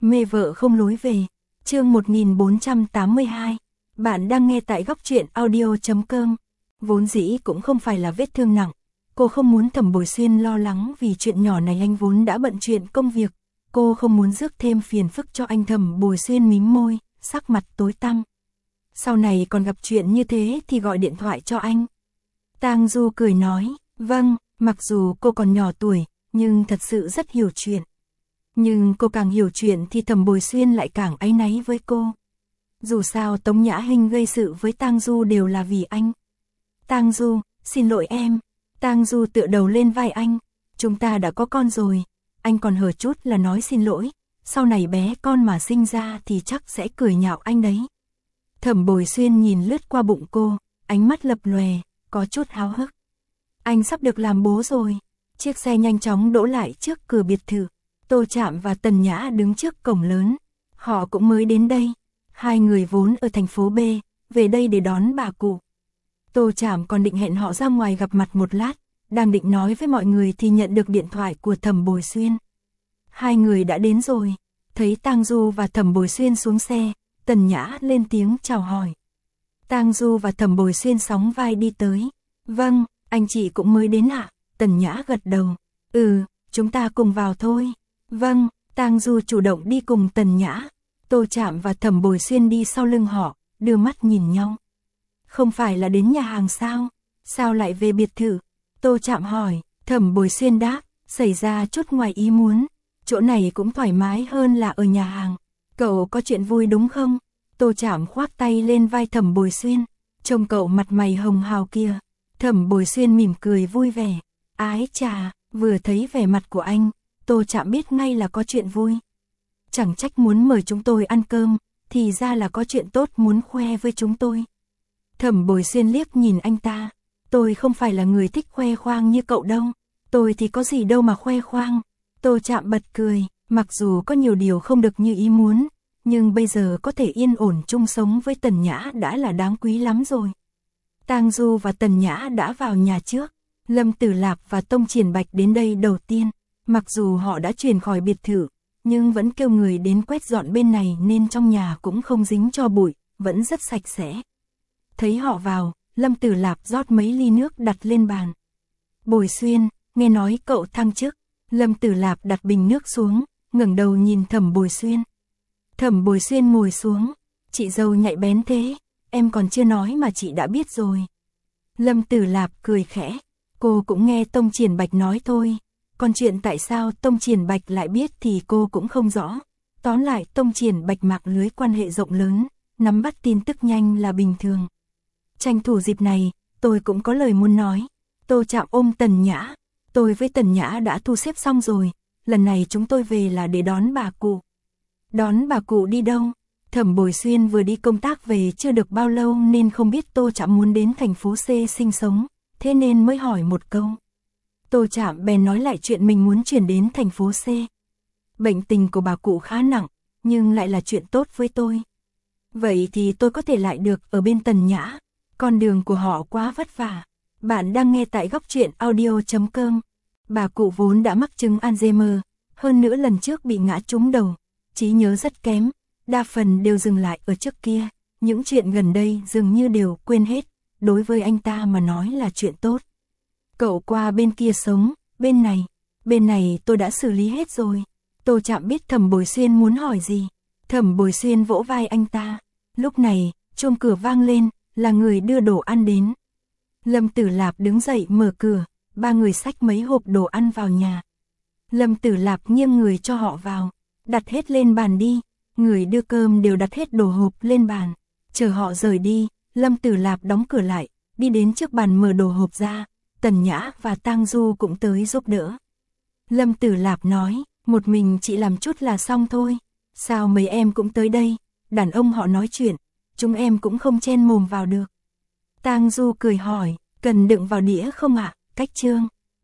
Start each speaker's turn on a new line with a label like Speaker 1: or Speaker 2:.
Speaker 1: Mê vợ không lối về. Chương 1482. Bạn đang nghe tại góc truyện audio.com. Vốn dĩ cũng không phải là vết thương nặng. Cô không muốn Thẩm Bồi Xuyên lo lắng vì chuyện nhỏ này, anh vốn đã bận chuyện công việc. Cô không muốn rước thêm phiền phức cho anh. Thẩm Bồi Xuyên mím môi, sắc mặt tối tăm. Sau này còn gặp chuyện như thế thì gọi điện thoại cho anh. Tang Du cười nói, vâng, mặc dù cô còn nhỏ tuổi, nhưng thật sự rất hiểu chuyện. Nhưng cô càng hiểu chuyện thì Thẩm Bồi Xuyên lại càng áy náy với cô. Dù sao Tống Nhã Hinh gây sự với Tang Du đều là vì anh. Tang Du, xin lỗi em. Tang Du tựa đầu lên vai anh. Chúng ta đã có con rồi. Anh còn hở chút là nói xin lỗi. Sau này bé con mà sinh ra thì chắc sẽ cười nhạo anh đấy. Thẩm Bồi Xuyên nhìn lướt qua bụng cô, ánh mắt lập lòe, có chút háo hức. Anh sắp được làm bố rồi. Chiếc xe nhanh chóng đỗ lại trước cửa biệt thự. Tô Trạm và Tần Nhã đứng trước cổng lớn. Họ cũng mới đến đây. Hai người vốn ở thành phố B, về đây để đón bà cụ. Tô Trạm còn định hẹn họ ra ngoài gặp mặt một lát, đang định nói với mọi người thì nhận được điện thoại của Thẩm Bồi Xuyên. Hai người đã đến rồi. Thấy Tang Du và Thẩm Bồi Xuyên xuống xe, Tần Nhã lên tiếng chào hỏi. Tang Du và Thẩm Bồi Xuyên sóng vai đi tới. Vâng, anh chị cũng mới đến ạ. Tần Nhã gật đầu. Chúng ta cùng vào thôi. Vâng, Tang Du chủ động đi cùng Tần Nhã. Tô Trạm và Thẩm Bồi Xuyên đi sau lưng họ, đưa mắt nhìn nhau. Không phải là đến nhà hàng sao? Sao lại về biệt thự? Tô Trạm hỏi. Thẩm Bồi Xuyên đáp, xảy ra chút ngoài ý muốn. Chỗ này cũng thoải mái hơn là ở nhà hàng. Cậu có chuyện vui đúng không? Tô Trạm khoác tay lên vai Thẩm Bồi Xuyên. Trông cậu mặt mày hồng hào kia. Thẩm Bồi Xuyên mỉm cười vui vẻ. Ái chà, vừa thấy vẻ mặt của anh, Tô Trạm biết ngay là có chuyện vui. Chẳng trách muốn mời chúng tôi ăn cơm, thì ra là có chuyện tốt muốn khoe với chúng tôi. Thẩm Bồi Xuyên liếc nhìn anh ta. Tôi không phải là người thích khoe khoang như cậu đâu. Tôi thì có gì đâu mà khoe khoang. Tô Trạm bật cười, mặc dù có nhiều điều không được như ý muốn, nhưng bây giờ có thể yên ổn chung sống với Tần Nhã đã là đáng quý lắm rồi. Tang Du và Tần Nhã đã vào nhà trước. Lâm Tử Lạp và Tông Triển Bạch đến đây đầu tiên. Mặc dù họ đã chuyển khỏi biệt thự, nhưng vẫn kêu người đến quét dọn bên này nên trong nhà cũng không dính tro bụi, vẫn rất sạch sẽ. Thấy họ vào, Lâm Tử Lạp rót mấy ly nước đặt lên bàn. Bồi Xuyên, nghe nói cậu thăng chức. Lâm Tử Lạp đặt bình nước xuống, ngẩng đầu nhìn Thẩm Bồi Xuyên. Thẩm Bồi Xuyên ngồi xuống. Chị dâu nhạy bén thế, em còn chưa nói mà chị đã biết rồi. Lâm Tử Lạp cười khẽ. Cô cũng nghe Tông Triển Bạch nói thôi. Còn chuyện tại sao Tông Triển Bạch lại biết thì cô cũng không rõ. Tóm lại Tông Triển Bạch mạng lưới quan hệ rộng lớn, nắm bắt tin tức nhanh là bình thường. Tranh thủ dịp này, tôi cũng có lời muốn nói. Tô Trạm ôm Tần Nhã. Tôi với Tần Nhã đã thu xếp xong rồi. Lần này chúng tôi về là để đón bà cụ. Đón bà cụ đi đâu? Thẩm Bồi Xuyên vừa đi công tác về chưa được bao lâu nên không biết Tô Trạm muốn đến thành phố C sinh sống, thế nên mới hỏi một câu. Tô Trạm bèn nói lại chuyện mình muốn chuyển đến thành phố C. Bệnh tình của bà cụ khá nặng, nhưng lại là chuyện tốt với tôi. Vậy thì tôi có thể lại được ở bên Tần Nhã. Con đường của họ quá vất vả. Bạn đang nghe tại góc truyện audio.com. Bà cụ vốn đã mắc chứng Alzheimer, hơn nữa lần trước bị ngã trúng đầu, trí nhớ rất kém, đa phần đều dừng lại ở trước kia, những chuyện gần đây dường như đều quên hết, đối với anh ta mà nói là chuyện tốt. Cậu qua bên kia sống, bên này tôi đã xử lý hết rồi. Tô Trạm biết Thẩm Bồi Xuyên muốn hỏi gì. Thẩm Bồi Xuyên vỗ vai anh ta. Lúc này, chuông cửa vang lên, là người đưa đồ ăn đến. Lâm Tử Lạp đứng dậy mở cửa, ba người xách mấy hộp đồ ăn vào nhà. Lâm Tử Lạp nghiêng người cho họ vào, đặt hết lên bàn đi. Người đưa cơm đều đặt hết đồ hộp lên bàn. Chờ họ rời đi, Lâm Tử Lạp đóng cửa lại, đi đến trước bàn mở đồ hộp ra. Tần Nhã và Tang Du cũng tới giúp đỡ. Lâm Tử Lạp nói, một mình chị làm chút là xong thôi. Sao mấy em cũng tới đây? Đàn ông họ nói chuyện, chúng em cũng không chen mồm vào được. Tang Du cười hỏi, cần đựng vào đĩa không ạ? Cách trương.